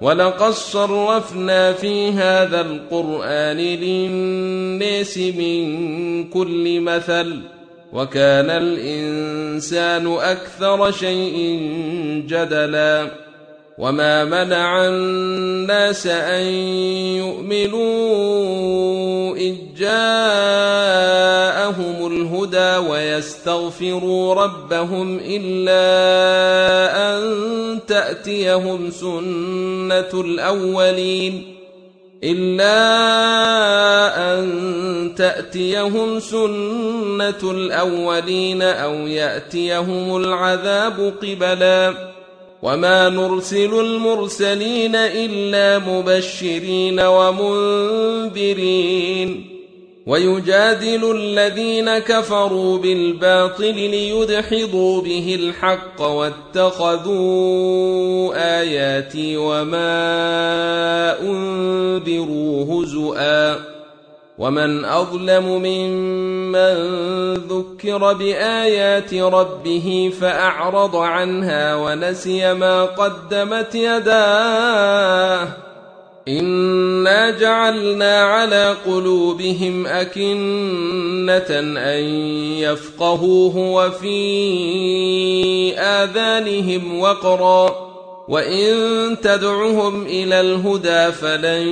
ولقد صرفنا في هذا القرآن للناس من كل مثل وكان الإنسان أكثر شيء جدلا وما منع الناس أن يؤمنوا إذ جاءهم الهدى ويستغفروا ربهم إلا أن تأتيهم سنة الأولين أو يأتيهم العذاب قبلا وما نرسل المرسلين إلا مبشرين ومنذرين ويجادل الذين كفروا بالباطل ليدحضوا به الحق واتخذوا آياتي وما أنذروا هزؤا ومن أظلم ممن ذكر بآيات ربه فأعرض عنها ونسي ما قدمت يداه إنا جعلنا على قلوبهم أكنة أن يفقهوه وفي آذانهم وقرا وإن تدعهم إلى الهدى فلن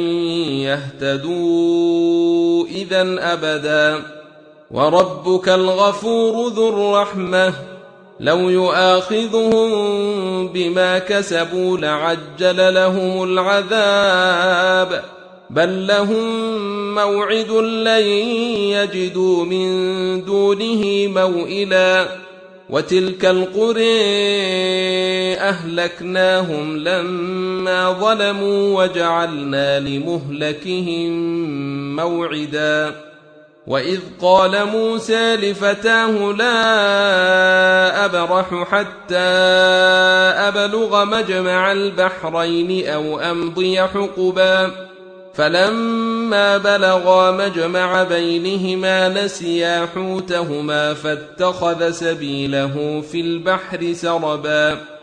يهتدوا إذن أبدا وربك الغفور ذو الرحمة لو يؤاخذهم بما كسبوا لعجل لهم العذاب بل لهم موعد لن يجدوا من دونه موئلا وتلك القرى أهلكناهم لما ظلموا وجعلنا لمهلكهم موعدا وإذ قال موسى لفتاه لا أبرح حتى أبلغ مجمع البحرين أو أمضي حقبا فلما بلغا مجمع بينهما نسيا حوتهما فاتخذ سبيله في البحر سربا